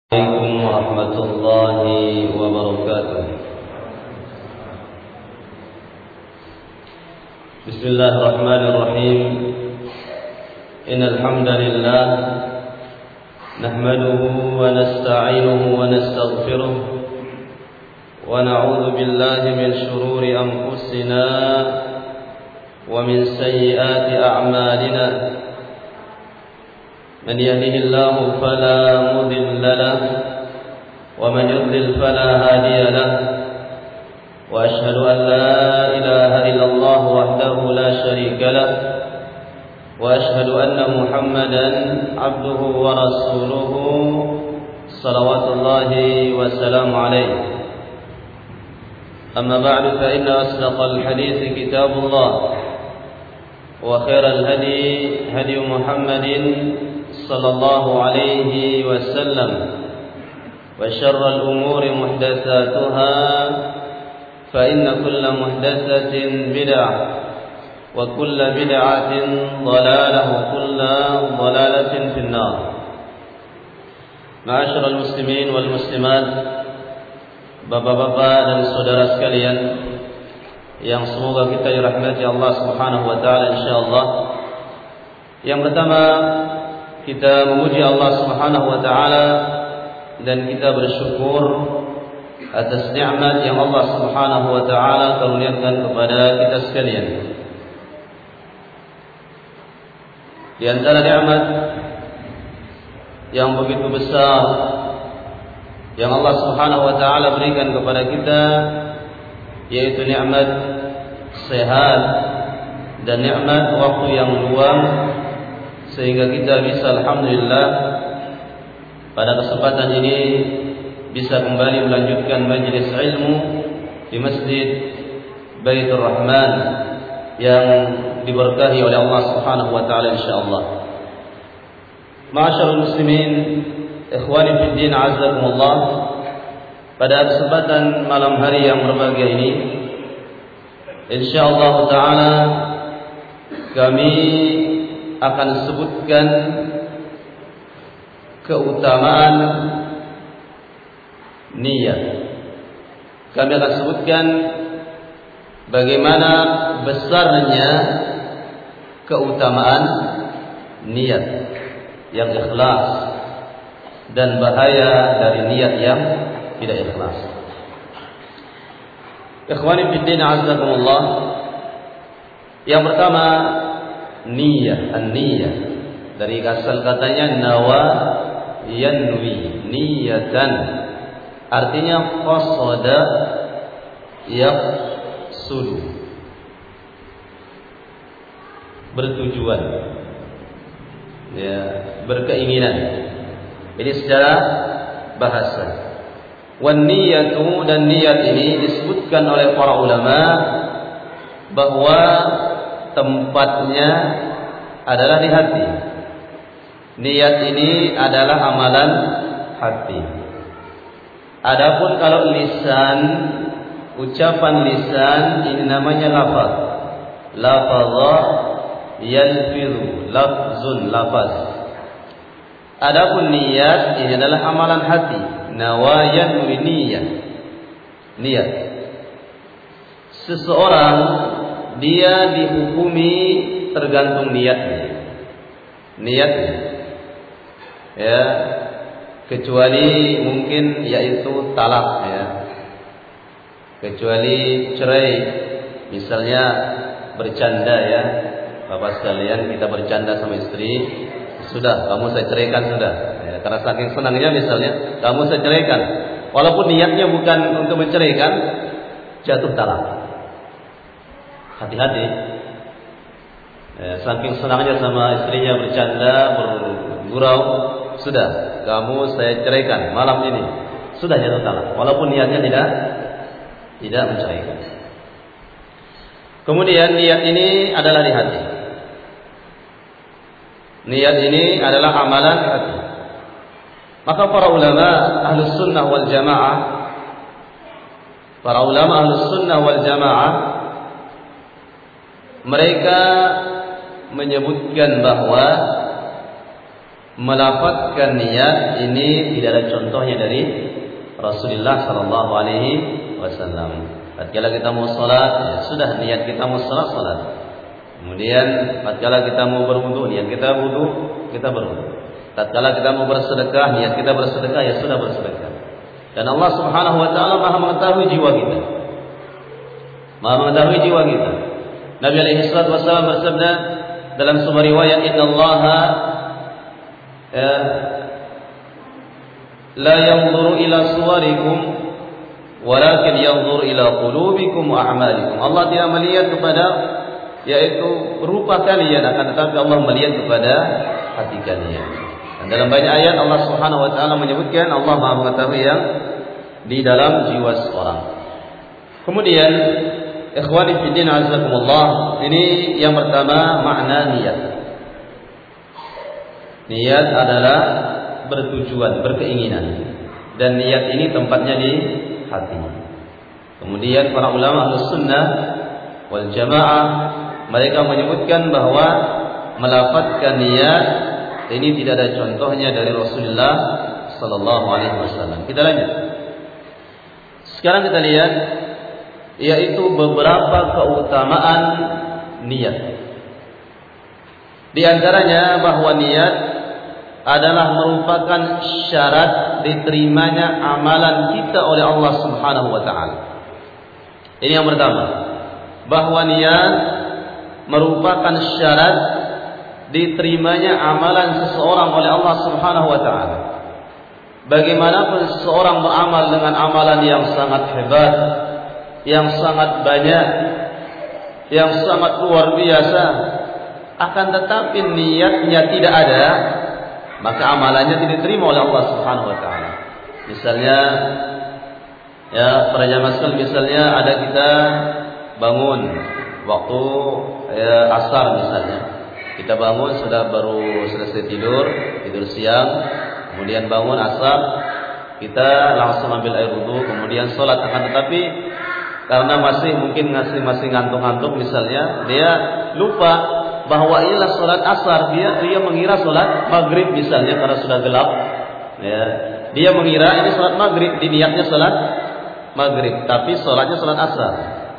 Assalamualaikum warahmatullahi wabarakatuh. Bismillahirrahmanirrahim. Innal hamdalillah nahmaduhu wa nasta'inuhu wa nastaghfiruh wa na'udzu billahi min shururi anfusina wa min sayyiati a'malina. من يهده الله فلا مضل له ومن يضلل فلا هادي له وأشهد أن لا إله إلا الله وحده لا شريك له وأشهد أن محمدا عبده ورسوله صلوات الله وسلام عليه. أما بعد فإن أصدق الحديث كتاب الله وخير الهدي هدي محمد صلى الله عليه وسلم وشر الأمور محدثاتها فإن كل محدثة بدعة وكل بدعة ضلالة وكل ضلالة في النار. معاشر المسلمين والmuslimat, bapak-bapak dan saudara sekalian yang semoga kita dirahmati Allah Subhanahu wa taala insyaallah. Yang pertama, kita memuji Allah Subhanahu wa taala dan kita bersyukur atas nikmat yang Allah Subhanahu wa taala karuniakan kepada kita sekalian. Di antara nikmat yang begitu besar yang Allah Subhanahu wa taala berikan kepada kita yaitu nikmat sehat dan nikmat waktu yang luang, sehingga kita bisa alhamdulillah pada kesempatan ini bisa kembali melanjutkan majelis ilmu di Masjid Baitur Rahman yang diberkahi oleh Allah Subhanahu wa taala insyaallah. Ma'asyiral muslimin, ikhwani fid din, azzakumullah. Pada kesempatan malam hari yang berbahagia ini insyaallah taala kami akan sebutkan keutamaan niat. Kami akan sebutkan bagaimana besarnya keutamaan niat yang ikhlas dan bahaya dari niat yang tidak ikhlas. Ikhwani fiddin azzakumullah. Yang pertama, niyah, an-niyah dari asal katanya nawa yanwi, niyatan artinya qasada yaqsudu, bertujuan, ya, berkeinginan. Ini secara bahasa. Wan niyatu, dan niat ini disebutkan oleh para ulama bahwa tempatnya adalah di hati. Niat ini adalah amalan hati. Adapun kalau lisan, ucapan lisan ini namanya lafaz. Lafadha yalfizu, lafzun, lafaz. Adapun niat ini adalah amalan hati. Nawayan niyah, niat. Seseorang dia dihukumi tergantung niatnya. Niatnya, ya, kecuali mungkin yaitu talak, ya, kecuali cerai, misalnya bercanda, ya, bapak sekalian, kita bercanda sama istri, sudah, kamu saya ceraikan, sudah, ya, karena saking senangnya misalnya, kamu saya ceraikan, walaupun niatnya bukan untuk menceraikan, jatuh talak. Hati-hati, saking senangnya sama istrinya bercanda, bergurau, sudah, kamu saya ceraikan malam ini, sudah jatuh talak, walaupun niatnya tidak menceraikan. Kemudian niat ini adalah di hati. Niat ini adalah amalan hati. Maka para ulama ahlus sunnah wal jamaah, para ulama ahlus sunnah wal jamaah, mereka menyebutkan bahwa melafazkan niat ini tidak ada contohnya dari Rasulullah sallallahu alaihi wasallam. Tatkala kita mau salat, ya sudah niat kita mau salat. Kemudian tatkala kita mau berwudu, niat kita wudu, kita berwudu. Tatkala kita mau bersedekah, niat kita bersedekah, ya sudah bersedekah. Dan Allah Subhanahu wa taala Maha mengetahui jiwa kita. Maha mengetahui jiwa kita. Nabi alaihi salatu wasallam bersabda dalam sebuah riwayat, "Innallaha la yanzuru ila suwarikum walakin yanzuru ila qulubikum wa a'malikum." Allah tidak melihat kepada yaitu rupa kalian, akan tetapi Allah melihat kepada hati kalian. Dan dalam banyak ayat Allah Subhanahu wa taala menyebutkan Allah Maha mengetahui yang di dalam jiwa seorang. Kemudian ikhwani fi din azakumullah, ini yang pertama makna niat. Niat adalah bertujuan, berkeinginan, dan niat ini tempatnya di hati. Kemudian para ulama Ahlussunnah wal Jamaah mereka menyebutkan bahwa melafazkan niat ini tidak ada contohnya dari Rasulullah sallallahu alaihi wasallam. Kita lanjut. Sekarang kita lihat yaitu beberapa keutamaan niat. Di antaranya bahwa niat adalah merupakan syarat diterimanya amalan kita oleh Allah Subhanahu wa taala. Ini yang pertama, bahwa niat merupakan syarat diterimanya amalan seseorang oleh Allah Subhanahu wa taala. Bagaimanapun seseorang beramal dengan amalan yang sangat hebat, yang sangat banyak, yang sangat luar biasa, akan tetapi niatnya tidak ada, maka amalannya tidak diterima oleh Allah Subhanahu wa taala. Misalnya ya, para jamaah sekalian, misalnya ada kita bangun waktu asar misalnya. Kita bangun sudah baru selesai tidur siang, kemudian bangun asar, kita langsung ambil air wudu, kemudian sholat. Akan tetapi karena masih ngantuk-ngantuk misalnya, dia lupa bahwa inilah sholat asar. Dia mengira sholat maghrib misalnya karena sudah gelap. Ya, dia mengira ini sholat maghrib, diniatnya sholat maghrib, tapi sholatnya sholat asar.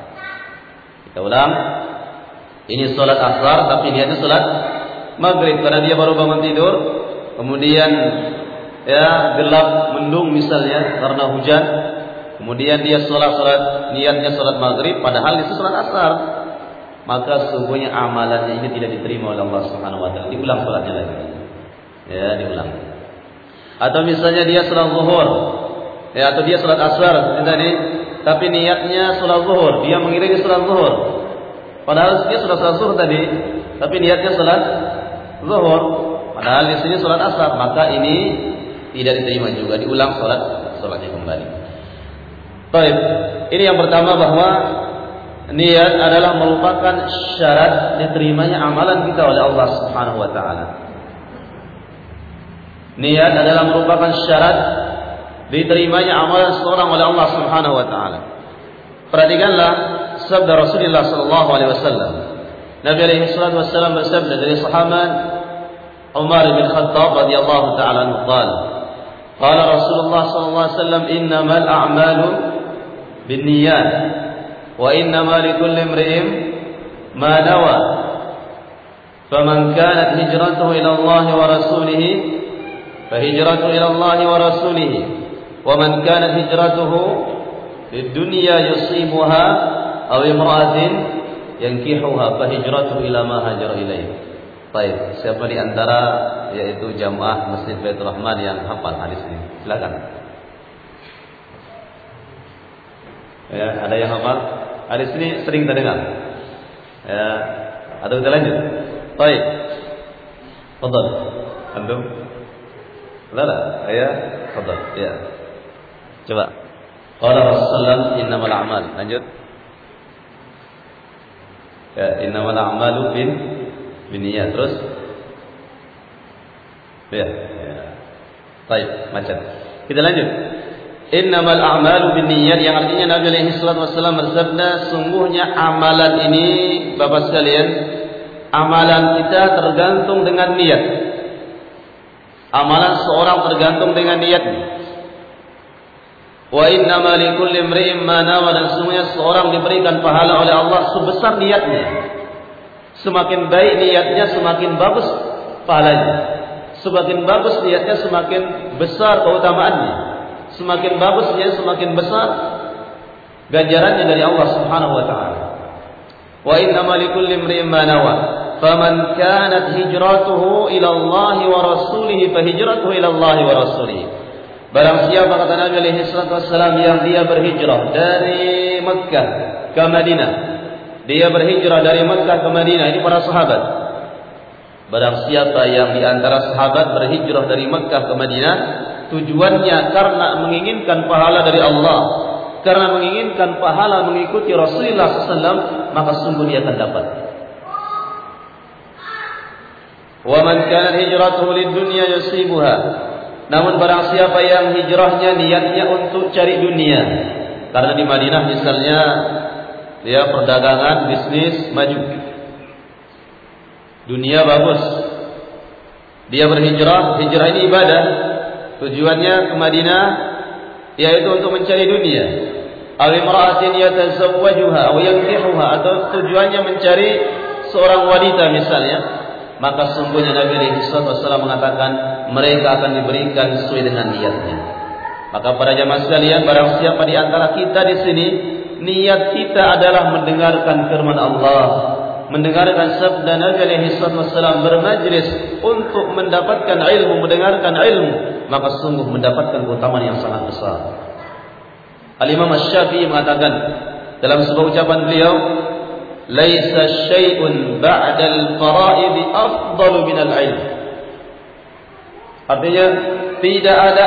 Kita ulang, ini sholat asar tapi niatnya sholat maghrib karena dia baru bangun tidur, kemudian ya gelap mendung misalnya karena hujan, kemudian dia sholat niatnya sholat maghrib padahal itu sholat asar, maka sungguhnya amalannya ini tidak diterima oleh Allah Subhanahu wa taala. Diulang sholatnya lagi. Ya, diulang. Atau misalnya dia sholat zuhur, ya, atau dia sholat asar tadi, tapi niatnya sholat zuhur, dia mengira dia sholat zuhur. Padahal dia sudah sholat zuhur tadi, tapi niatnya sholat zuhur, padahal di sini sholat asar, maka ini tidak diterima juga, diulang sholatnya kembali. Baik, ini yang pertama, bahwa niat adalah merupakan syarat diterimanya amalan kita oleh Allah Subhanahu wa taala. Niat adalah merupakan syarat diterimanya amalan seorang oleh Allah Subhanahu wa taala. Perhatikanlah sabda Rasulullah sallallahu alaihi wasallam. Nabi alaihi salatu wasallam bersabda dari sahabat Umar bin Khattab radhiyallahu taala anhu, qala Rasulullah sallallahu alaihi wasallam, innamal a'malu binniyat wa innama likulli imri'in ma nawa. Faman kanat hijratuhu ila Allah wa rasulih fahijratuhu ila Allah wa rasulih, wa man kanat hijratuhu lidunya yusibuha aw imra'atin yankihuha fahijratuhu ila ma hajara ilaih. Baik, siapa di antara yaitu jamaah Masjid Baitur Rahman yang hafal hadis ini? Silakan. Ya, ada yang hafal? Hadis ini sering terdengar. Ya, atau kita lanjut. Baik. Fadhal. Antum? La, ya, fadhal. Ya. Coba. Qala Rasulullah innamal a'mal. Lanjut. Ya, innamal a'malu binniyat. Terus. Ya. Baik, macam. Kita lanjut. Innamal a'malu binniyat, yang artinya Nabi alaihi salatu wasallam bersabda, sungguhnya amalan ini Bapak sekalian, amalan kita tergantung dengan niat. Amalan seorang tergantung dengan niatnya. Wa innama likulli imri'in ma nawa, dan semuanya seorang diberikan pahala oleh Allah sebesar niatnya. Semakin baik niatnya, semakin bagus pahalanya. Semakin bagus niatnya, semakin besar keutamaannya. Semakin bagus niatnya, semakin besar ganjarannya dari Allah Subhanahu wa taala. Wa innama likulli imri'in ma nawa. Faman kanat hijratuhu ila Allah wa rasulih fa hijratuhu ila Allah wa rasulih. Barang siapa, kata Nabi alaihi salatu wassalam, yang dia berhijrah dari Makkah ke Madinah. Dia berhijrah dari Makkah ke Madinah, ini para sahabat. Barang siapa yang di antara sahabat berhijrah dari Makkah ke Madinah tujuannya karena menginginkan pahala dari Allah, karena menginginkan pahala mengikuti Rasulullah SAW, maka sungguh dia akan dapat. Wa man kanat hijratuhu lid-dunya yusibuha. Namun barang siapa yang hijrahnya niatnya untuk cari dunia, karena di Madinah misalnya dia perdagangan, bisnis maju, dunia bagus, dia berhijrah, hijrah ini ibadah, tujuannya ke Madinah yaitu untuk mencari dunia. Aw imra'atin yatazawwajuha aw yankihuha, atau tujuannya mencari seorang wanita misalnya, maka sungguhnya Nabi SAW mengatakan mereka akan diberikan sesuai dengan niatnya. Maka para jamaah sekalian, barang siapa di antara kita di sini niat kita adalah mendengarkan firman Allah, mendengarkan sabda Nabi SAW, bermajlis untuk mendapatkan ilmu, mendengarkan ilmu, maka sungguh mendapatkan keutamaan yang sangat besar. Al-Imam Asy-Syafi'i mengatakan dalam sebuah ucapan beliau, laisa syai'un ba'dal fara'id afdalu minal ilm. Artinya tidak ada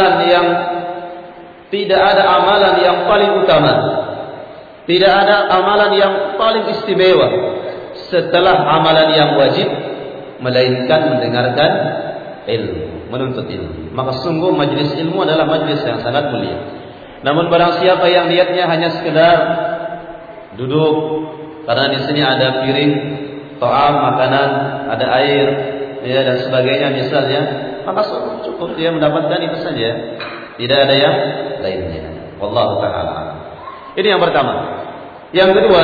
amalan yang paling utama, tidak ada amalan yang paling istimewa setelah amalan yang wajib, melainkan mendengarkan ilmu, menuntut ilmu. Maka sungguh majlis ilmu adalah majlis yang sangat mulia. Namun barang siapa yang niatnya hanya sekedar duduk, karena di sini ada piring, ta'am, makanan, ada air, ya, dan sebagainya misalnya, maka cukup dia mendapatkan itu saja, tidak ada yang lainnya. Wallahu ta'ala. Ini yang pertama. Yang kedua,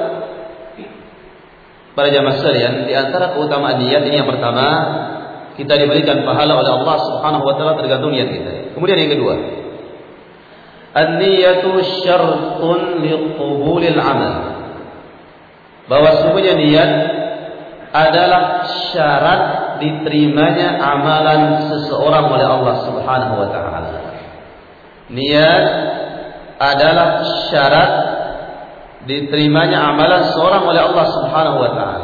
para jamaah sekalian, di antara keutamaan niat ini, yang pertama, kita diberikan pahala oleh Allah Subhanahu wa taala tergantung niat kita. Kemudian yang kedua, an-niyatu syartun liqubulil amal. Bahwa sungguhnya niat adalah syarat diterimanya amalan seseorang oleh Allah Subhanahu wa taala. Niat adalah syarat diterimanya amalan seorang oleh Allah Subhanahu wa taala.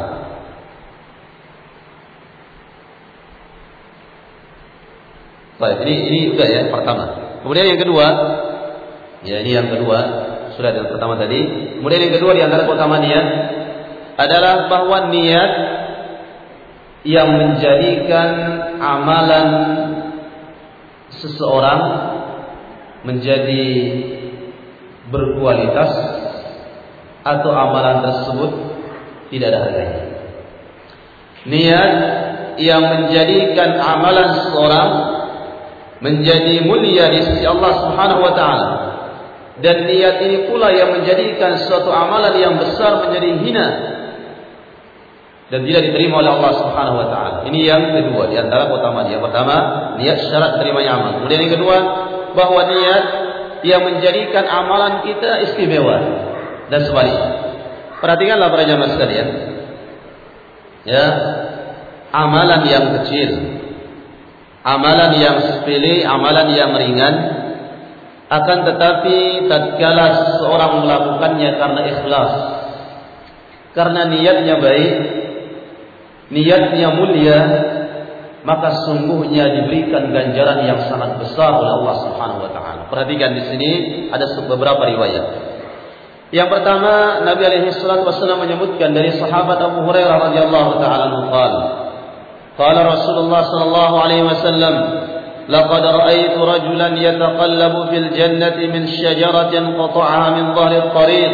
Baik, ini sudah ya pertama. Kemudian yang kedua, ya ini yang kedua, sudah yang pertama tadi. Kemudian yang kedua di antara keutamaan niat adalah bahwa niat yang menjadikan amalan seseorang menjadi berkualitas atau amalan tersebut tidak ada harganya. Niat yang menjadikan amalan seseorang menjadi mulia di sisi Allah Subhanahu wa taala, dan niat ini pula yang menjadikan suatu amalan yang besar menjadi hina dan tidak diterima oleh Allah Subhanahu wa taala. Ini yang kedua di antara keutamaan. Yang pertama, niat syarat terimanya amal. Kemudian yang kedua, bahwa niat yang menjadikan amalan kita istimewa dan sebaliknya. Perhatikanlah para jamaah sekalian. Ya, amalan yang kecil, amalan yang sepele, amalan yang ringan, akan tetapi tatkala seorang melakukannya karena ikhlas, karena niatnya baik, niatnya mulia, maka sungguhnya diberikan ganjaran yang sangat besar oleh Allah Subhanahu wa taala. Perhatikan di sini ada beberapa riwayat. Yang pertama, Nabi alaihi salatu wasallam menyebutkan dari sahabat Abu Hurairah radhiyallahu taala anhu qala Rasulullah sallallahu alaihi wasallam, laqad ra'aitu rajulan yataqallabu fil jannati min syajaratin qata'aha min dhahri at-tariq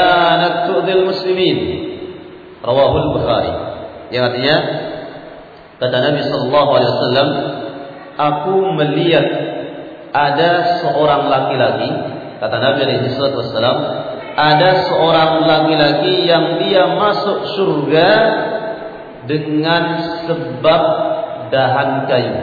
kanat tu'dhil muslimin. Rawahu al-Bukhari. Yang artinya, Kata Nabi sallallahu alaihi wasallam, aku melihat ada seorang laki-laki, kata Nabi alaihi wasallam, ada seorang laki-laki yang dia masuk surga dengan sebab dahan kayu.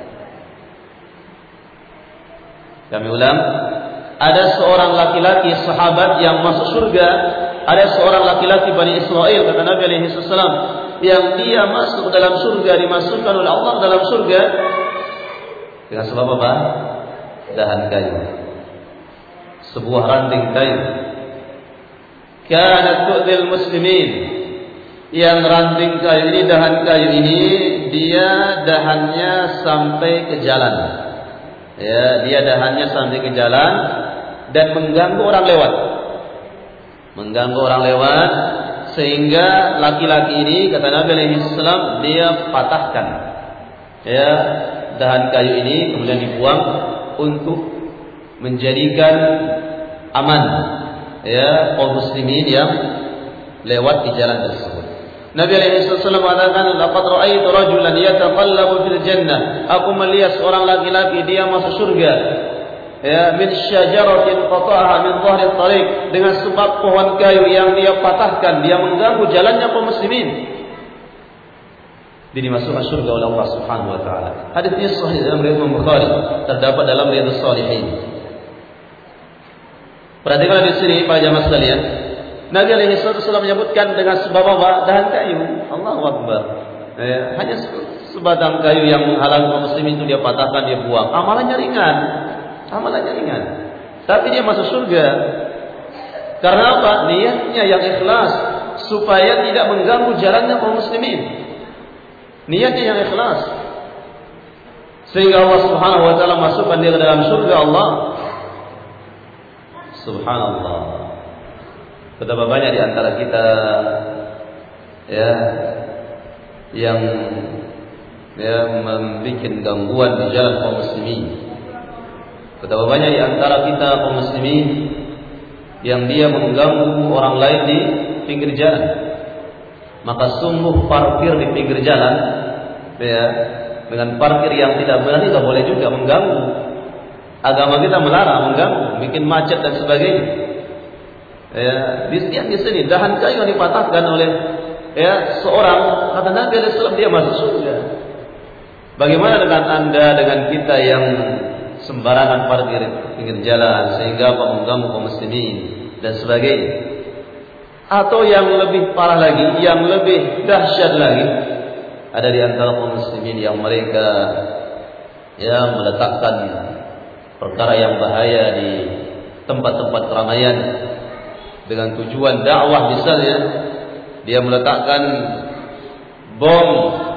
Kami ulang, ada seorang laki-laki sahabat yang masuk surga, ada seorang laki-laki Bani Israel, kata Nabi alaihi wasallam, yang dia masuk dalam surga, dimasukkan oleh Allah dalam surga dengan sebab apa? Dahan kayu, sebuah ranting kayu. Kanat tu'dil muslimin, yang ranting kayu ini, dahan kayu ini, dia dahannya sampai ke jalan. Ya, dia dahannya sampai ke jalan dan mengganggu orang lewat. Mengganggu orang lewat sehingga laki-laki ini, kata Nabi alaihi wasallam, dia patahkan ya dahan kayu ini, kemudian dibuang untuk menjadikan aman ya kaum muslimin yang lewat di jalan tersebut. Nabi alaihi wasallam mengatakan, laqad ra'aitu rajulan yataqallabu fil jannah, aku melihat seorang laki-laki dia masuk surga ya min syajaratin qata'aha min dhahri tariq, dengan sebab pohon kayu yang dia patahkan, dia mengganggu jalannya kaum muslimin, dia dimasukkan surga oleh Allah Subhanahu wa taala. Hadis ini sahih dalam riwayat Imam Bukhari, terdapat dalam Riyadhus Shalihin. Perhatikan di sini para jamaah sekalian, Nabi alaihi wasallam menyebutkan dengan sebab apa? Dahan kayu. Allahu Akbar. Ya, hanya sebatang kayu yang menghalangi kaum muslimin itu dia patahkan, dia buang. Amalannya ringan. Tapi dia masuk surga. Karena apa? Niatnya yang ikhlas, supaya tidak mengganggu jalannya kaum muslimin. Niatnya yang ikhlas, sehingga Allah Subhanahu wa taala masukkan dia ke dalam surga Allah. Subhanallah. Betapa banyak di antara kita ya yang membuat gangguan di jalan kaum muslimin. Betapa banyak di antara kita kaum muslimin yang dia mengganggu orang lain di pinggir jalan. Maka sungguh parkir di pinggir jalan ya, dengan parkir yang tidak benar tidak boleh juga, mengganggu. Agama kita melarang mengganggu, bikin macet dan sebagainya. Ya, di sini dahan kayu yang dipatahkan oleh ya seorang, kata Nabi sallallahu alaihi wasallam, dia masuk surga. Bagaimana dengan Anda, dengan kita yang sembarangan parkir di pinggir jalan sehingga mengganggu kaum muslimin dan sebagainya? Atau yang lebih parah lagi, yang lebih dahsyat lagi, ada di antara kaum muslimin yang mereka ya meletakkan perkara yang bahaya di tempat-tempat keramaian dengan tujuan dakwah. Misalnya dia meletakkan bom,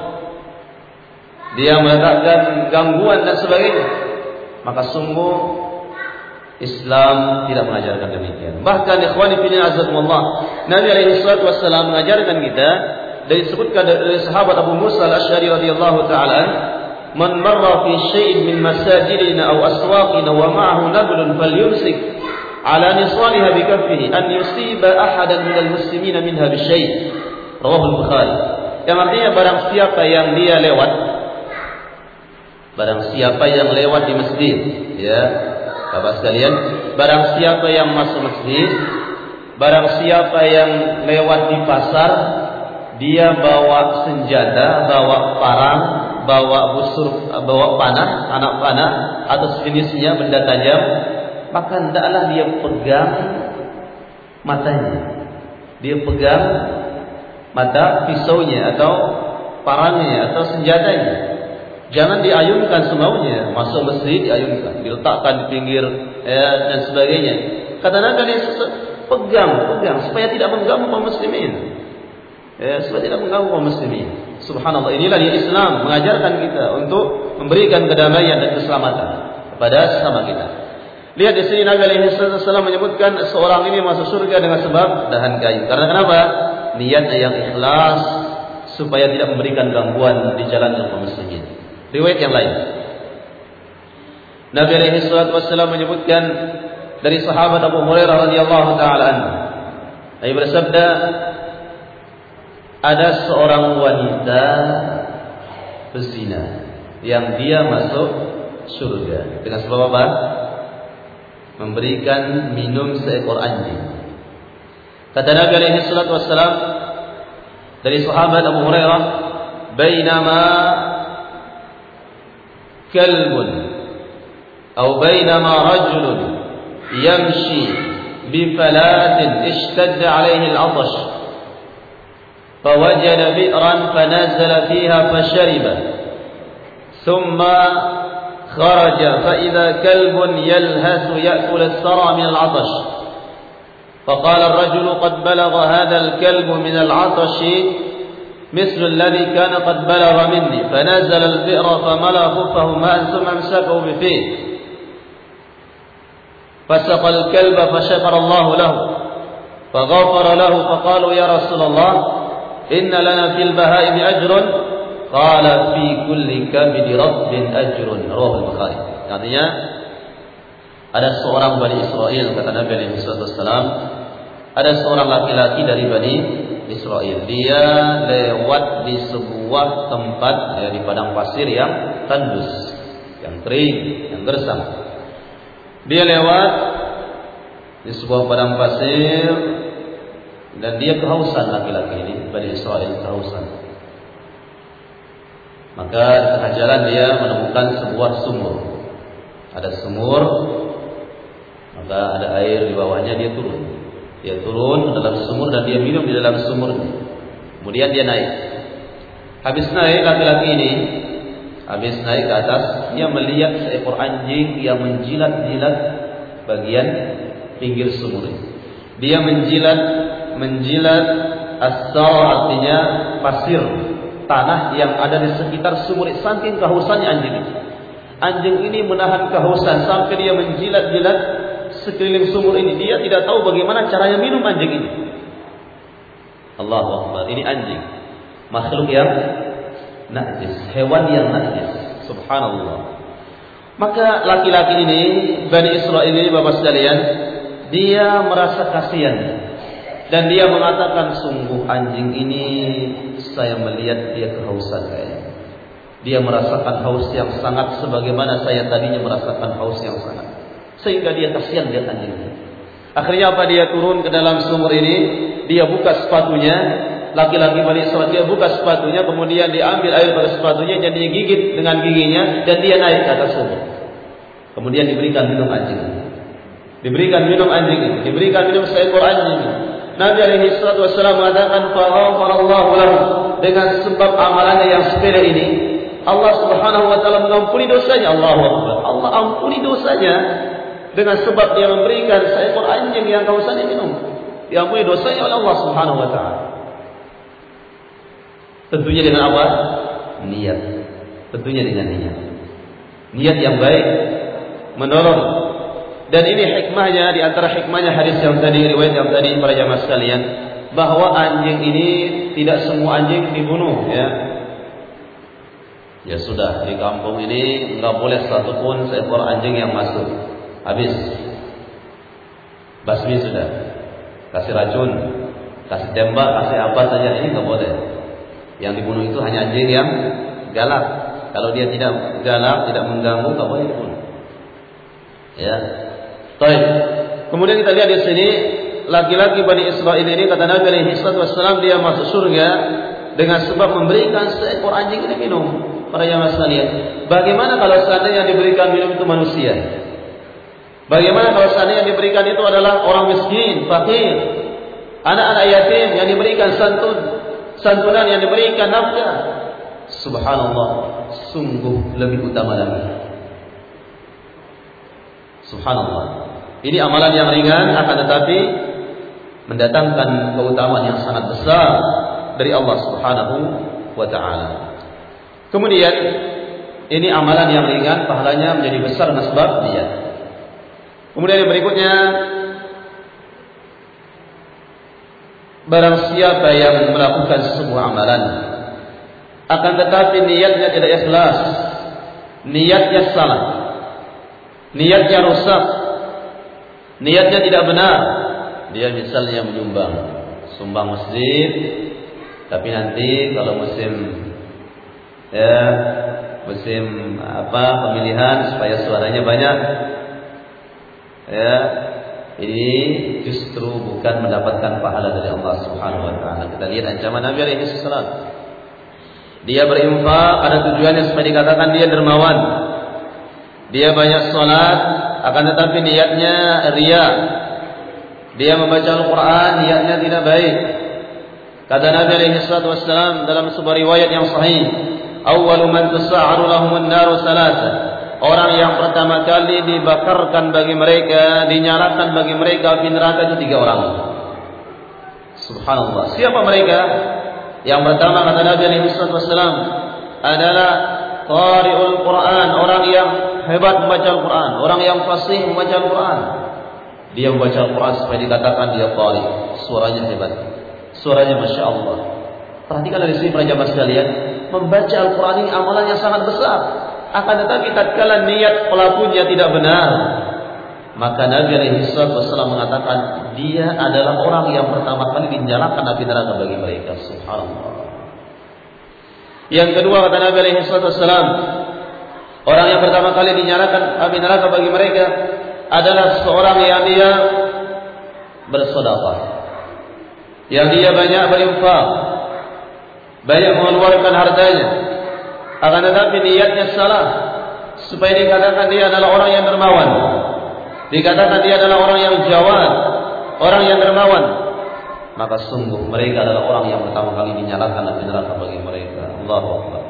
dia meletakkan gangguan dan sebagainya. Maka sungguh Islam tidak mengajarkan demikian. Bahkan ikhwani fillah azakumullah, Nabi alaihi salatu wasallam mengajarkan kita, dan disebutkan dari sahabat Abu Musa al-Asy'ari radhiyallahu taala, man marra fi syai'in min masajidina aw aswaqina wa ma'ahu nablun falyumsik ala nisaliha bi kaffihi an yusiba ahadan minal muslimina minha bi syai'. Rawahu al-Bukhari. Yang artinya barang siapa yang dia lewat, barang siapa yang lewat di masjid, ya Bapak sekalian, barang siapa yang masuk masjid, barang siapa yang lewat di pasar, dia bawa senjata, bawa parang, bawa busur, bawa panah, anak panah atau sejenisnya benda tajam, maka hendaklah dia pegang matanya, dia pegang mata pisaunya atau parangnya atau senjatanya. Jangan diayunkan semaunya, masuk masjid diayunkan, diletakkan di pinggir dan sebagainya. Kata Nabi, pegang supaya tidak mengganggu kaum muslimin. Supaya tidak mengganggu kaum muslimin. Subhanallah, inilah dia Islam mengajarkan kita untuk memberikan kedamaian dan keselamatan kepada sesama kita. Lihat di sini Nabi alaihi wasallam menyebutkan seorang ini masuk surga dengan sebab dahan kayu. Karena kenapa? Niatnya yang ikhlas supaya tidak memberikan gangguan di jalan kaum muslimin. Riwayat yang lain, Nabi alaihi wasallam menyebutkan dari sahabat Abu Hurairah radhiyallahu taala anhu, dia bersabda, ada seorang wanita berzina, yang dia masuk surga dengan sebab apa? Memberikan minum seekor anjing. Kata Nabi alaihi salatu wassalam dari sahabat Abu Hurairah, "Bainama kalbun atau bainama rajulun yamshi bi falatin ishtadda alaihi al-'atash fawajada bi'ran fanazala fiha fashariba thumma kharaja fa idza kalbun yalhasu ya'kul as-sara min al-'atash فقال الرجل قد بلغ هذا الكلب من العطش مثل الذي كان قد بلغ مني فنزل البئر فملأ خفه ماء ثم امسكه بفيه فسقى الكلب فشكر الله له فغفر له فقالوا يا رسول الله إن لنا في البهائم أجر قال في كل كبد رب أجر رواه البخاري. Artinya ada seorang Bani Israel, kata Nabi alaihi wasallam, ada seorang laki-laki dari Bani Israel. Dia lewat di sebuah tempat di padang pasir yang tandus, yang kering, yang gersang. Dia lewat di sebuah padang pasir dan dia kehausan, laki-laki ini Bani Israel kehausan. Maka di tengah jalan dia menemukan sebuah sumur. Ada sumur, maka ada air di bawahnya. Dia turun ke dalam sumur dan dia minum di dalam sumur. Kemudian dia naik. Habis naik, laki-laki ini habis naik ke atas, dia melihat seekor anjing yang menjilat-jilat bagian pinggir sumur ini. Dia menjilat as-sar, artinya pasir, tanah yang ada di sekitar sumur. Saking kehausannya anjing ini. Anjing ini menahan kehausan sampai dia menjilat-jilat sekeliling sumur ini. Dia tidak tahu bagaimana caranya minum anjing ini. Allahu Akbar. Ini anjing, makhluk yang najis, hewan yang najis. Subhanallah. Maka laki-laki ini, Bani Israel ini, Bapak sekalian, dia merasa kasihan dan dia mengatakan, sungguh anjing ini saya melihat dia kehausan kayaknya. Dia merasakan haus yang sangat sebagaimana saya tadinya merasakan haus yang sangat. Sehingga dia kasihan lihat anjing ini. Akhirnya apa? Dia turun ke dalam sumur ini, dia buka sepatunya. Laki-laki Bani Israil, dia buka sepatunya, kemudian diambil air pada sepatunya dan dia gigit dengan giginya dan dia naik ke atas sumur. Kemudian diberikan minum anjing ini. Diberikan minum anjing ini, diberikan minum seekor anjing ini. Nabi alaihi salatu wasallam mengatakan, "Faghfarallahu lahu." Dengan sebab amalannya yang sepele ini, Allah Subhanahu wa taala mengampuni dosanya. Allahu Akbar. Allah ampuni dosanya dengan sebab dia memberikan seekor anjing yang kehausannya minum. Diampuni dosanya oleh Allah Subhanahu wa taala. Tentunya dengan apa? Niat. Tentunya dengan niat. Niat yang baik menolong. Dan ini hikmahnya, di antara hikmahnya hadis yang tadi, riwayat yang tadi para jamaah sekalian, bahwa anjing ini tidak semua anjing dibunuh, ya. Ya sudah, di kampung ini enggak boleh satupun seekor anjing yang masuk. Habis. Basmi sudah. Kasih racun, kasih tembak, kasih apa saja, ini enggak boleh. Yang dibunuh itu hanya anjing yang galak. Kalau dia tidak galak, tidak mengganggu, enggak boleh dibunuh. Ya. Baik. Kemudian kita lihat di sini laki-laki Bani Israil ini, kata Nabi alaihi wasallam, dia masuk surga dengan sebab memberikan seekor anjing ini minum. Para jamaah sekalian, bagaimana kalau seandainya yang diberikan minum itu manusia? Bagaimana kalau seandainya yang diberikan itu adalah orang miskin, fakir, anak-anak yatim yang diberikan santunan yang diberikan nafkah? Subhanallah, sungguh lebih utama lagi. Subhanallah. Ini amalan yang ringan, akan tetapi mendatangkan keutamaan yang sangat besar dari Allah Subhanahu wa taala. Kemudian ini amalan yang ringan, pahalanya menjadi besar dengan sebab niat. Kemudian yang berikutnya, barang siapa yang melakukan sebuah amalan akan tetapi niatnya tidak ikhlas, niatnya salah, niatnya rusak, niatnya tidak benar. Dia misalnya sumbang masjid, tapi nanti kalau musim Ya, musim pemilihan supaya suaranya banyak. Ya, ini justru bukan mendapatkan pahala dari Allah Subhanahu wa taala. Kita lihat ancaman Nabi alaihi salam. Dia berinfak ada tujuannya supaya dikatakan dia dermawan. Dia banyak salat akan tetapi niatnya riya. Dia membaca Al-Qur'an niatnya tidak baik. Kata Nabi alaihi salatu wassalam dalam sebuah riwayat yang sahih, "Awwalu man tus'aru lahumun naru salasa." Orang yang pertama kali dibakarkan bagi mereka, dinyalakan bagi mereka api neraka itu 3 orang. Subhanallah. Siapa mereka? Yang pertama kata Nabi alaihi wasallam adalah qari'ul Quran, orang yang hebat membaca Al-Quran, orang yang fasih membaca Al-Quran. Dia membaca Al-Quran supaya dikatakan dia qari, suaranya hebat, suaranya masya Allah. Perhatikan dari sini para jamaah sekalian, membaca Al-Quran ini amalan yang sangat besar. Akan tetapi tatkala niat pelakunya tidak benar, maka Nabi alaihi wasallam mengatakan dia adalah orang yang pertama kali dinyalakan api neraka bagi mereka. Subhanallah. Yang kedua kata Nabi alaihi wasallam, orang yang pertama kali dinyalakan api neraka bagi mereka adalah seorang yang dia bersedekah, yang dia banyak berinfak, banyak mengeluarkan hartanya. Akan tetapi niatnya salah, supaya dikatakan dia adalah orang yang dermawan, dikatakan dia adalah orang yang jawad, orang yang dermawan. Maka sungguh mereka adalah orang yang pertama kali dinyalakan api neraka bagi mereka. Allahu Akbar.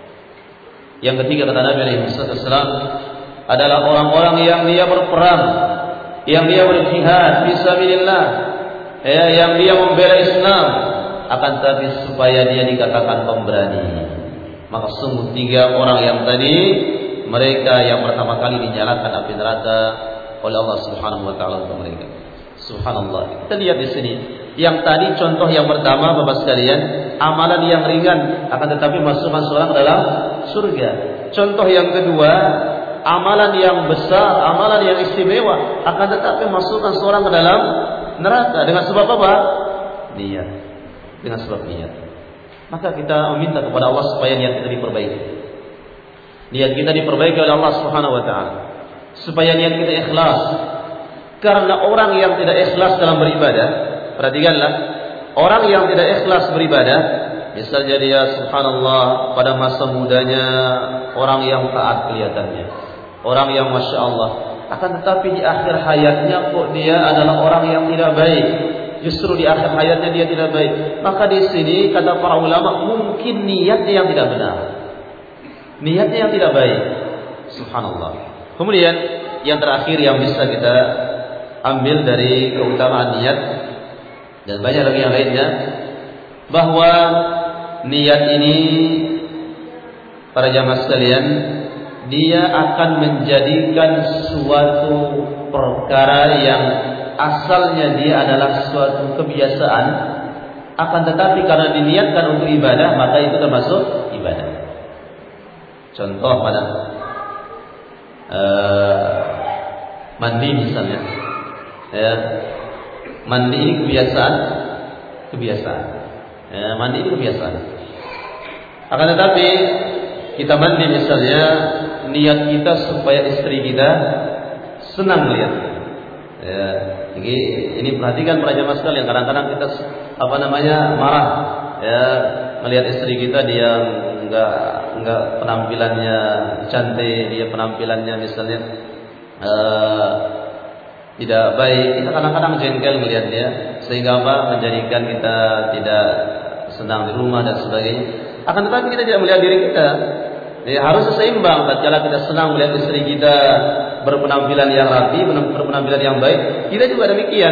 Yang ketiga kata Nabi alaihi wasallam adalah orang-orang yang dia berperang, yang dia berjihad fisabilillah, yang dia membela Islam, akan tetapi supaya dia dikatakan pemberani. Maka sungguh 3 orang yang tadi mereka yang pertama kali dinyalakan api neraka oleh Allah Subhanahu wa taala untuk mereka. Subhanallah. Kita lihat di sini. Yang tadi contoh yang pertama Bapak sekalian, amalan yang ringan akan tetapi masukkan seorang dalam surga. Contoh yang kedua, amalan yang besar, amalan yang istimewa akan tetapi masukkan seorang ke dalam neraka dengan sebab apa? Niat. Dengan sebab niat. Maka kita meminta kepada Allah supaya niat kita diperbaiki. Niat kita diperbaiki oleh Allah Subhanahu wa taala. Supaya niat kita ikhlas. Karena orang yang tidak ikhlas dalam beribadah, perhatikanlah, orang yang tidak ikhlas beribadah, misalnya dia subhanallah pada masa mudanya orang yang taat kelihatannya, orang yang masya Allah, akan tetapi di akhir hayatnya kok dia adalah orang yang tidak baik. Justru di akhir hayatnya dia tidak baik. Maka di sini kata para ulama mungkin niatnya yang tidak benar, niatnya yang tidak baik. Subhanallah. Kemudian yang terakhir yang bisa kita ambil dari keutamaan niat dan banyak lagi yang lainnya, bahwa niat ini para jamaah sekalian, dia akan menjadikan suatu perkara yang asalnya dia adalah suatu kebiasaan, akan tetapi karena diniatkan untuk ibadah maka itu termasuk ibadah. Contoh pada mandi misalnya, ya, mandi ini kebiasaan, ya, mandi ini kebiasaan. Akan tetapi kita mandi misalnya, niat kita supaya istri kita senang melihat. Ya, jadi ini perhatikan para jamaah sekalian, kadang-kadang kita marah, ya, melihat istri kita dia enggak penampilannya cantik, dia penampilannya misalnya tidak baik, kita kadang-kadang jengkel melihat dia, sehingga menjadikan kita tidak senang di rumah dan sebagainya. Akan tetapi kita tidak melihat diri kita. Ya, harus seimbang. Tatkala kita senang melihat istri kita berpenampilan yang rapi, berpenampilan yang baik, kita juga demikian.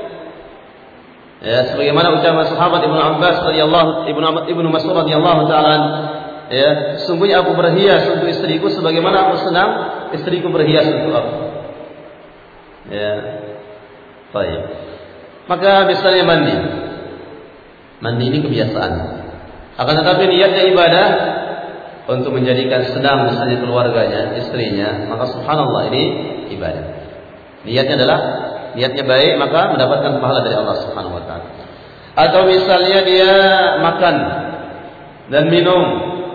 Ya, sebagaimana ucapan sahabat Ibnu Mas'ud radhiyallahu taala, ya, sungguhnya aku berhias untuk istriku sebagaimana aku senang istriku berhias untuk aku. Ya. Baik. Maka misalnya mandi ini kebiasaan. Akan tetapi niatnya ibadah untuk menjadikan senang misalnya keluarganya, istrinya, maka subhanallah ini ibadah. Niatnya baik, maka mendapatkan pahala dari Allah Subhanahu wa taala. Atau misalnya dia makan dan minum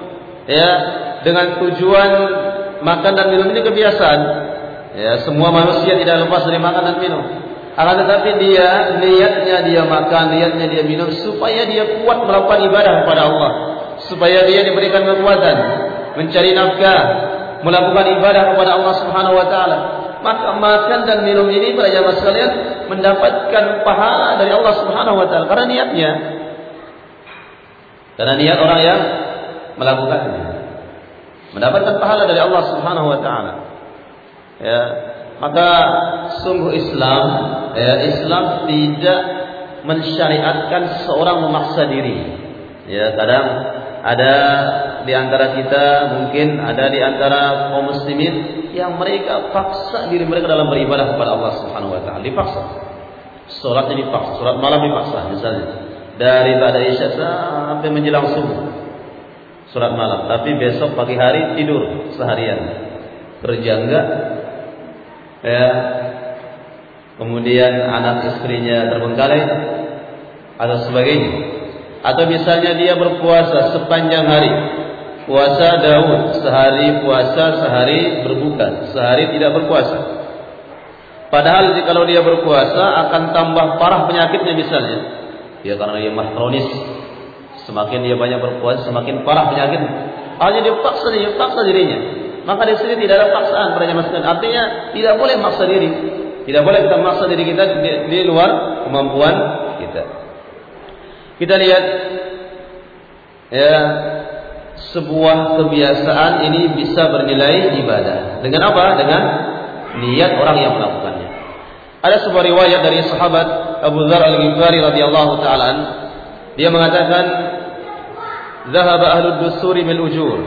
ya, dengan tujuan makan dan minum ini kebiasaan. Ya, semua manusia tidak lepas dari makan dan minum. Akan tetapi dia niatnya dia makan, niatnya dia minum supaya dia kuat melakukan ibadah kepada Allah, supaya dia diberikan kekuatan mencari nafkah, melakukan ibadah kepada Allah Subhanahu wa taala. Maka makan dan minum ini para jamaah sekalian mendapatkan pahala dari Allah Subhanahu wa taala karena niatnya. Karena niat orang yang melakukannya mendapatkan pahala dari Allah Subhanahu wa taala. Ya, maka sungguh Islam, ya, Islam tidak mensyariatkan seorang memaksa diri. Ya, kadang ada di antara kita, mungkin ada di antara kaum muslimin yang mereka paksa diri mereka dalam beribadah kepada Allah Subhanahu wa taala, dipaksa. Salatnya dipaksa, salat malam dipaksa misalnya. Dari ba'da isya sampai menjelang subuh. Salat malam, tapi besok pagi hari tidur seharian. Kerja enggak? Ya. Kemudian anak istrinya terbengkalai atau sebagainya. Atau misalnya dia berpuasa sepanjang hari. Puasa Daud, sehari puasa, sehari berbuka, sehari tidak berpuasa. Padahal kalau dia berpuasa akan tambah parah penyakitnya misalnya. Ya, karena dia mah kronis. Semakin dia banyak berpuasa, semakin parah penyakitnya. Hanya dia paksa dirinya. Maka di sini tidak ada paksaan pada jamaah sekalian. Artinya tidak boleh maksa diri. Tidak boleh kita maksa diri kita di luar kemampuan kita. Kita lihat, ya, sebuah kebiasaan ini bisa bernilai ibadah. Dengan apa? Dengan niat orang yang melakukannya. Ada sebuah riwayat dari sahabat Abu Dzar Al-Ghifari radhiyallahu ta'ala. Dia mengatakan, "Dzahaba ahlud dusuri bil ujur."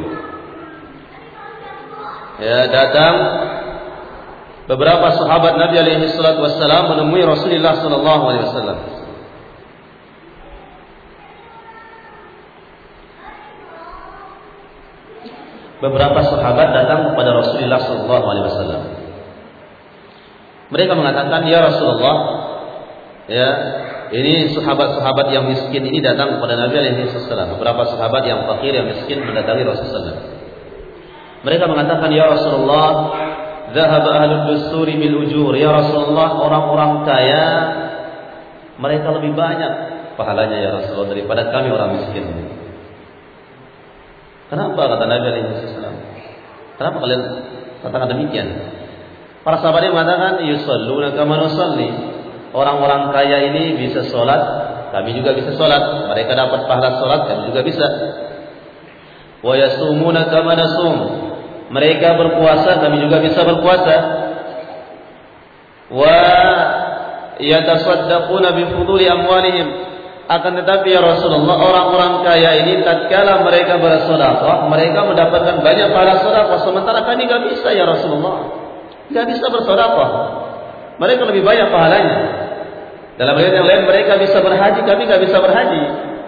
Ya, datang beberapa sahabat Nabi alaihi salatu wassalam menemui Rasulullah sallallahu alaihi wasallam. Beberapa sahabat datang kepada Rasulullah sallallahu alaihi wasallam. Mereka mengatakan, "Ya Rasulullah, ya, ini sahabat-sahabat yang miskin ini datang kepada Nabi alaihi wasallam." Beberapa sahabat yang fakir yang miskin mendatangi Rasulullah. Mereka mengatakan, "Ya Rasulullah, dzahaba ahlud dusuri bil ujur." Ya Rasulullah, orang-orang kaya mereka lebih banyak pahalanya ya Rasulullah daripada kami orang miskin. Kenapa kata Nabi alaihi wasallam? Kenapa kalian katakan demikian? Para sahabat ini mengatakan, "Yusalluna kama nusalli." Orang-orang kaya ini bisa sholat, kami juga bisa sholat. Mereka dapat pahala sholat, kami juga bisa. Wa yasumuna kama nasum. Mereka berpuasa, kami juga bisa berpuasa. Wa yatasaddaquna bi fuduli amwalihim. Akan tetapi ya Rasulullah, orang-orang kaya ini tatkala mereka bersedekah, mereka mendapatkan banyak pahala sedekah, sementara kami enggak bisa ya Rasulullah. Enggak bisa bersedekah. Mereka lebih banyak pahalanya. Dalam riwayat yang lain mereka bisa berhaji, kami enggak bisa berhaji.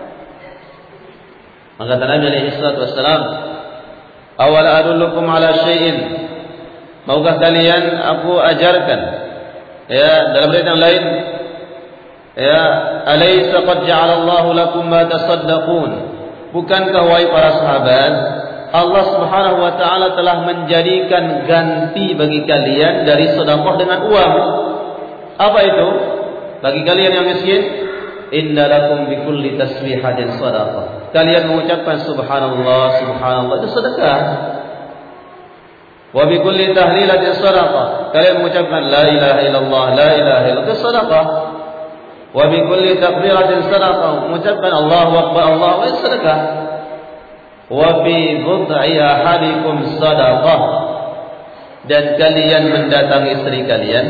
Maka kata Nabi alaihi salatu wassalam, "Awal adullukum ala syai'in." Maukah kalian aku ajarkan? Ya, dalam riwayat yang lain, ya, "Alaysa qad ja'ala Allahu lakum ma tasaddaqun." Bukankah wahai para sahabat, Allah Subhanahu wa taala telah menjadikan ganti bagi kalian dari sedekah dengan uang. Apa itu? Bagi kalian yang miskin, "Inna lakum bi kulli tasbihatin shadaqah." Kalian mengucapkan subhanallah, subhanallah, itu sedekah. Wa bi kulli tahlilatin shadaqah. Kalian mengucapkan la ilaha illallah, la ilaha illallah, itu sedekah. Wa bi kulli takbiratin shadaqah. Mengucapkan Allahu akbar, Allahu akbar, itu sedekah. Wa fi bud'i ahadikum shadaqah. Dan kalian mendatangi istri kalian,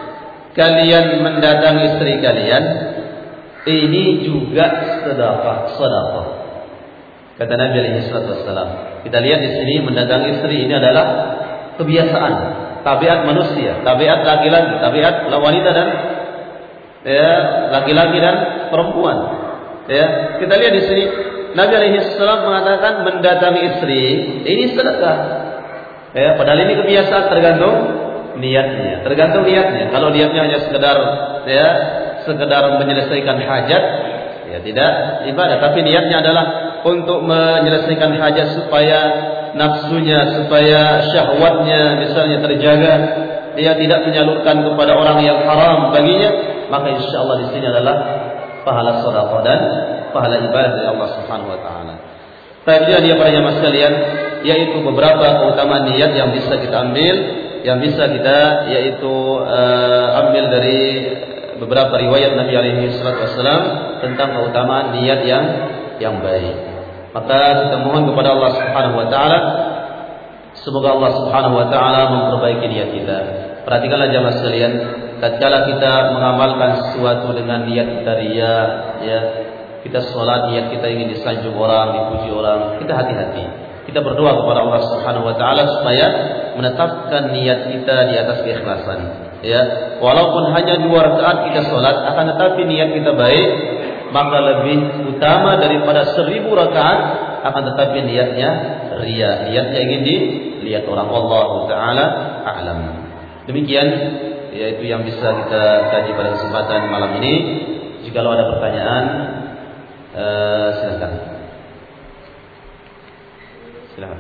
ini juga sedekah. Kata Nabi alaihi wasallam. Kita lihat di sini mendatangi istri ini adalah kebiasaan, tabiat manusia, tabiat laki-laki, tabiat wanita dan ya, laki-laki dan perempuan. Ya, kita lihat di sini Nabi alaihi wasallam mengatakan mendatangi istri ini sedekah. Ya, padahal ini kebiasaan, tergantung niatnya. Kalau niatnya hanya sekedar menyelesaikan hajat, ya tidak ibadah. Tapi niatnya adalah untuk menyelesaikan hajat supaya nafsunya, supaya syahwatnya misalnya terjaga, dia tidak menyalurkan kepada orang yang haram baginya, maka insyaallah di sini adalah pahala sedekah dan pahala ibadah dari Allah Subhanahu wa taala. Kemudian dia para jemaah sekalian, yaitu beberapa keutamaan niat yang bisa kita ambil, yang bisa kita ambil dari beberapa riwayat Nabi alaihi salatu wasallam tentang keutamaan niat yang baik. Maka kita mohon kepada Allah Subhanahu wa taala, semoga Allah Subhanahu wa taala memperbaiki niat kita. Perhatikanlah jemaah sekalian, tatkala kita mengamalkan sesuatu dengan niat kita riya, ya, kita sholat niat kita ingin disanjung orang, dipuji orang, kita hati-hati. Kita berdoa kepada Allah Subhanahu wa taala supaya menetapkan niat kita di atas keikhlasan. Ya, walaupun hanya 2 rakaat kita sholat, akan tetapi niat kita baik, maka lebih utama daripada 1000 rakaat, akan tetapi niatnya riya, niatnya ingin dilihat orang. Allah taala a'lam. Demikian yaitu yang bisa kita kaji pada kesempatan malam ini. Jikalau ada pertanyaan, silakan. Silakan.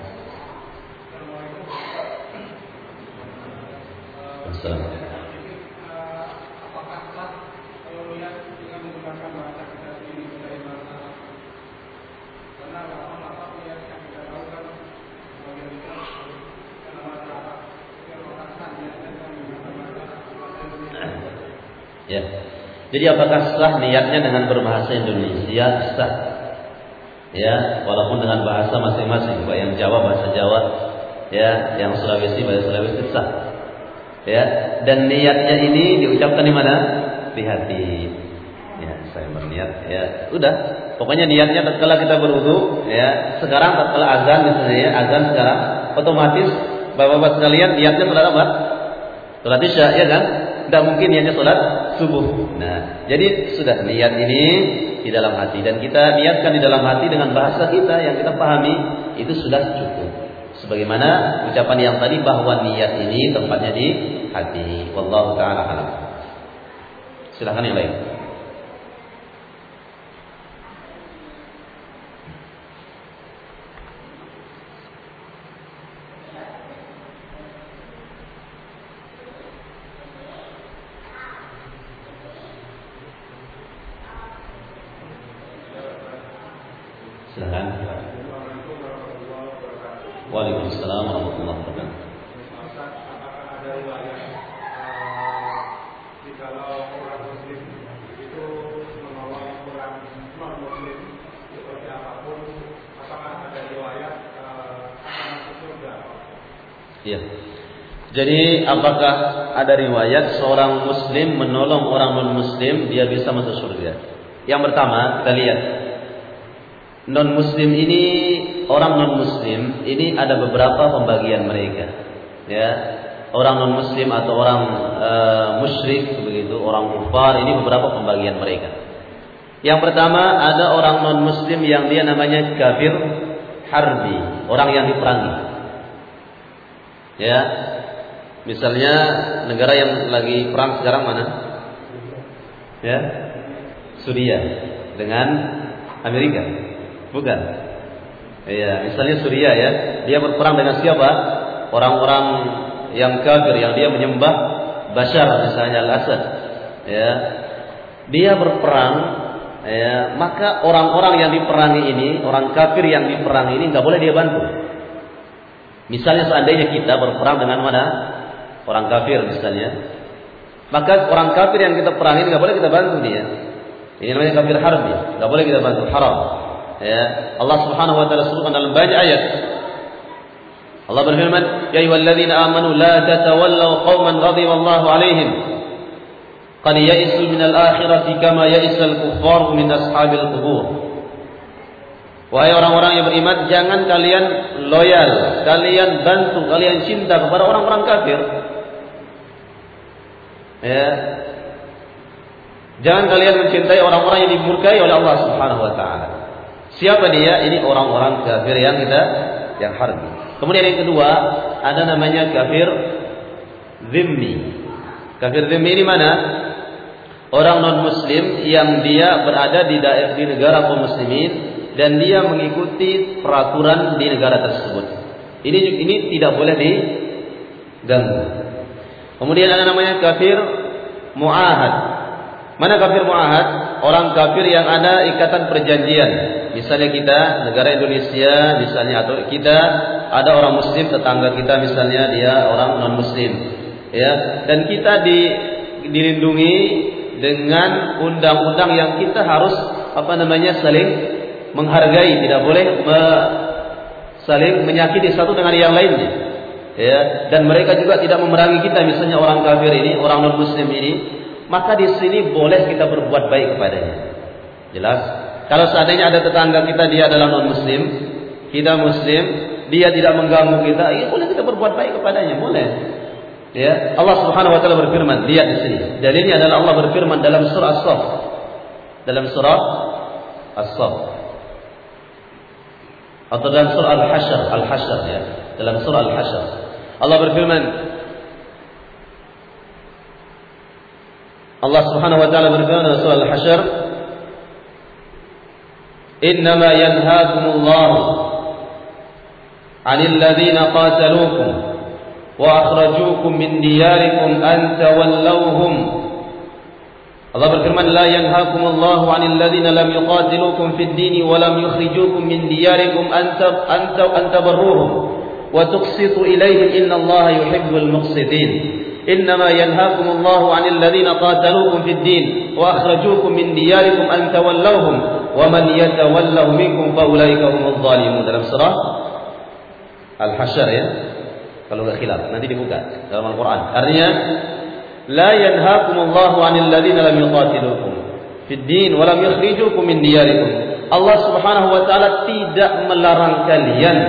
Assalamualaikum. Ya. Jadi apakah sah niatnya dengan berbahasa Indonesia? Sah. Ya, walaupun dengan bahasa masing-masing, Pak, yang Jawa bahasa Jawa, ya, yang Sulawesi bahasa Sulawesi, sah. Ya, dan niatnya ini diucapkan di mana? Di hati. Ya, saya berniat, ya, udah. Pokoknya niatnya tatkala kita berwudu, ya. Sekarang tatkala azan misalnya, ya, azan sekarang, otomatis Bapak-bapak sekalian niatnya salat apa? Salat Isya, ya kan? Tidak mungkin niatnya salat subuh. Nah, jadi sudah niat ini di dalam hati, dan kita niatkan di dalam hati dengan bahasa kita yang kita pahami, itu sudah cukup. Sebagaimana ucapan yang tadi bahwa niat ini tempatnya di hati. Wallahu taala alam. Silakan yang lain. Silakan. Waalaikumsalam warahmatullahi wabarakatuh. Apakah ada riwayat jikalau orang Muslim itu menolong orang non Muslim seperti apapun, apakah ada riwayat akan masuk surga? Iya. Jadi apakah ada riwayat seorang Muslim menolong orang non Muslim dia bisa masuk surga? Yang pertama kita lihat. Non-muslim ini, orang non-muslim ini ada beberapa pembagian mereka. Ya, orang non-muslim atau orang musyrik begitu, orang kufar, ini beberapa pembagian mereka. Yang pertama ada orang non-muslim yang dia namanya kafir harbi, orang yang diperangi. Ya, misalnya negara yang lagi perang sekarang mana? Ya, Suriah dengan Amerika. Bukan. Ya, misalnya Suriah, ya, dia berperang dengan siapa? Orang-orang yang kafir yang dia menyembah Bashar misalnya Al-Assad. Ya. Dia berperang, ya, maka orang-orang yang diperangi ini, orang kafir yang diperangi ini enggak boleh dia bantu. Misalnya seandainya kita berperang dengan mana? Orang kafir misalnya. Maka orang kafir yang kita perangi enggak boleh kita bantu dia. Ini namanya kafir harbi, enggak boleh kita bantu, haram. Ya, Allah Subhanahu wa taala sebutkan dalam banyak ayat. Allah berfirman, "Ya ayyuhalladzina amanu la tatawallaw qauman ghadiballahu 'alaihim qad ya'isu minal akhirati kama ya'isal kuffaru min ashabil qubur." Wahai orang-orang yang beriman, jangan kalian loyal, kalian bantu, kalian cinta kepada orang-orang kafir. Ya. Jangan kalian mencintai orang-orang yang dimurkai oleh Allah Subhanahu wa taala. Siapa dia? Ini orang-orang kafir yang harbi. Kemudian yang kedua, ada namanya kafir zimmi. Kafir zimmi ini mana? Orang non-muslim yang dia berada di negara kaum muslimin, dan dia mengikuti peraturan di negara tersebut. Ini tidak boleh diganggu. Kemudian ada namanya kafir muahad. Mana kafir muahad? Orang kafir yang ada ikatan perjanjian. Misalnya kita negara Indonesia, misalnya, atau kita ada orang muslim tetangga kita, misalnya dia orang non muslim, ya, dan kita dilindungi dengan undang-undang yang kita harus saling menghargai, tidak boleh saling menyakiti satu dengan yang lainnya, ya, dan mereka juga tidak memerangi kita, misalnya orang kafir ini, orang non muslim ini, maka di sini boleh kita berbuat baik kepadanya. Jelas? Kalau seandainya ada tetangga kita, dia adalah non muslim, kita muslim, dia tidak mengganggu kita, ya boleh kita berbuat baik kepadanya, boleh. Ya, Allah Subhanahu wa taala berfirman, lihat di sini. Dalilnya adalah Allah berfirman dalam surah As-Saff. Dalam surah As-Saff. Atau dalam surah Al-Hasyr, ya. Dalam surah Al-Hasyr. Allah berfirman, Allah Subhanahu wa taala berfirman dalam surah Al-Hasyr, "Innama yanhaakumullahu 'anil ladzina qataluukum wa akhrajuukum min diyarikum an tawallawhum." Allah berfirman, "La yanhaakumullahu 'anil ladzina lam yuqatilukum fid din wa lam yukhrijuukum min diyarikum an tabarruhum wa tuqsitu ilayhim innallaha yuhibbul muqsitin." إنما ينهاكم الله عن الذين قاتلوكم في الدين وأخرجوكم من دياركم أن تولوهم ومن يتولهم منكم فأولئك هم الظالمون. Dalam surah Al-Hasyr, ya. Kalau enggak khilaf nanti dibuka dalam Al-Qur'an. Artinya la yanhaakumullahu 'anil ladzina lam yuqatilukum fid din wa lam yukhrijukum min diyarikum. Allah Subhanahu wa taala tidak melarang kalian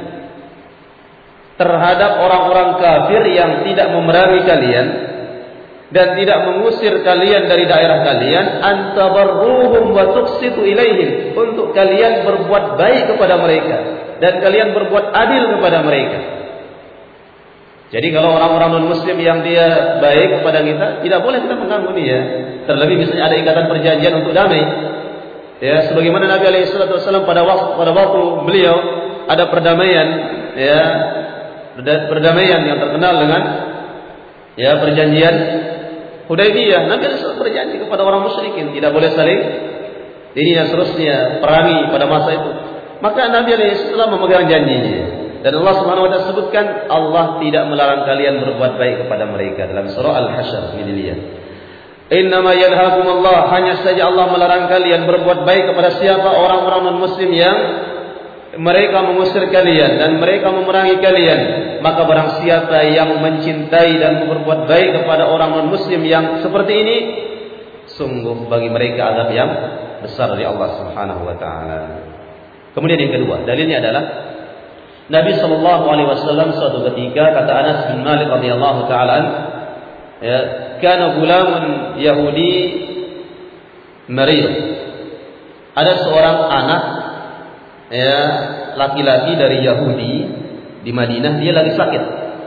terhadap orang-orang kafir yang tidak memerangi kalian dan tidak mengusir kalian dari daerah kalian, antabarruhum wa tuqsitu ilaihim, untuk kalian berbuat baik kepada mereka dan kalian berbuat adil kepada mereka. Jadi kalau orang-orang non muslim yang dia baik kepada kita, tidak boleh kita mengganggu dia. Terlebih misalnya ada ikatan perjanjian untuk damai, ya, sebagaimana Nabi alaihi wasallam pada waktu beliau ada perdamaian, ya, perdamaian yang terkenal dengan, ya, perjanjian Hudaybiyah. Nabi SAW berjanji kepada orang musyrikin tidak boleh saling ini dan seterusnya perangi pada masa itu. Maka Nabi SAW memegang janjinya. Dan Allah Subhanahu wa taala sebutkan Allah tidak melarang kalian berbuat baik kepada mereka dalam surah Al-Hasyr. Ini lihat. Innama yanhaakumullah, hanya saja Allah melarang kalian berbuat baik kepada siapa? Orang-orang non muslim yang mereka mengusir kalian dan mereka memerangi kalian. Maka barang siapa yang mencintai dan berbuat baik kepada orang non muslim yang seperti ini, sungguh bagi mereka azab yang besar dari Allah Subhanahu wa taala. Kemudian yang kedua, dalilnya adalah Nabi sallallahu alaihi wasallam suatu ketika, kata Anas bin Malik radhiyallahu taala, ya, kana gulamun Yahudi marid. Ada seorang anak, ya, laki-laki dari Yahudi di Madinah, dia lagi sakit.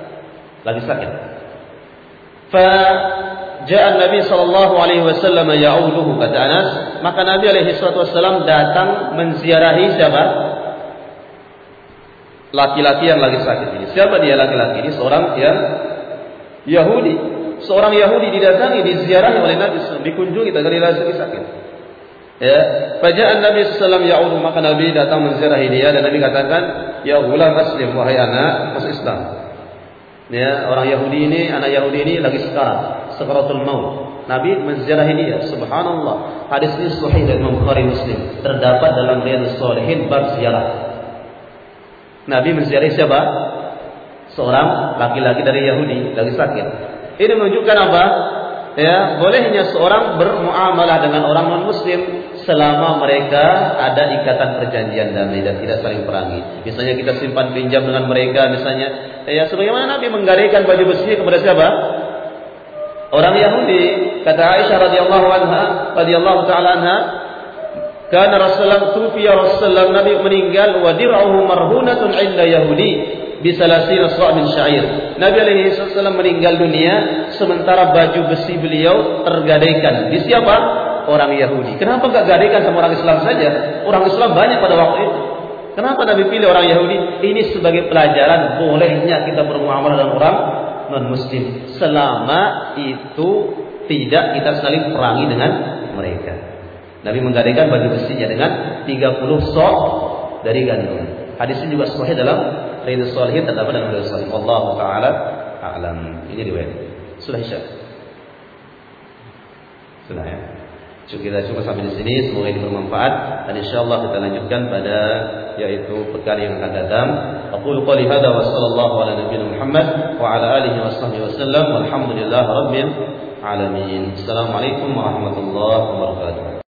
Fa ja'a Nabi sallallahu alaihi wasallam ya'uduhu, kata Anas, maka Nabi alaihi wasallam datang menziarahi siapa? Laki-laki yang lagi sakit ini. Siapa dia laki-laki ini? Seorang yang Yahudi. Seorang Yahudi didatangi, diziarahi oleh Nabi sallallahu, dikunjungi ketika dia lagi sakit. Ya, faja'an Nabi sallallahu ya'udu, maka Nabi datang menziarahi dia dan Nabi katakan, "Ya ghulam aslim, wahai anak, masuk Islam." Ya, orang Yahudi ini, anak Yahudi ini lagi sakaratul maut. Nabi menziarahi dia. Subhanallah. Hadis ini sahih dari Imam Bukhari Muslim. Terdapat dalam Riyadhus Shalihin bab ziarah. Nabi menziarahi siapa? Seorang laki-laki dari Yahudi lagi sakit. Ini menunjukkan apa? Ya, bolehnya seorang bermuamalah dengan orang non muslim selama mereka ada ikatan perjanjian damai dan tidak saling perangi. Misalnya kita simpan pinjam dengan mereka, misalnya, ya, sebagaimana Nabi menggadaikan baju besi kepada siapa? Orang Yahudi. Kata Aisyah radhiyallahu taala anha, kana Rasulullah tufiya Rasulullah, Nabi meninggal, wa dir'uhu marhunatun 'inda Yahudi bisalasina sa' min sya'ir. Nabi alaihi wasallam meninggal dunia sementara baju besi beliau tergadaikan di siapa? Orang Yahudi. Kenapa enggak gadaikan sama orang Islam saja? Orang Islam banyak pada waktu itu. Kenapa Nabi pilih orang Yahudi? Ini sebagai pelajaran bolehnya kita bermuamalah dengan orang non-muslim selama itu tidak kita saling perangi dengan mereka. Nabi menggadaikan baju besinya dengan 30 sok dari gandum. Hadis ini juga sahih dalam Riyadhus Shalihin, terdapat dalam Riyadhus Shalihin. Wallahu taala a'lam. Ini riwayat. Sudah Isya. Sudah ya. Kita cukup sampai di sini, semoga ini bermanfaat dan insyaallah kita lanjutkan pada yaitu pekan yang akan datang. Aqulu qouli hadza wa sallallahu ala nabiyina Muhammad wa ala alihi washabbihi wasallam walhamdulillahi rabbil alamin. Assalamualaikum warahmatullahi wabarakatuh.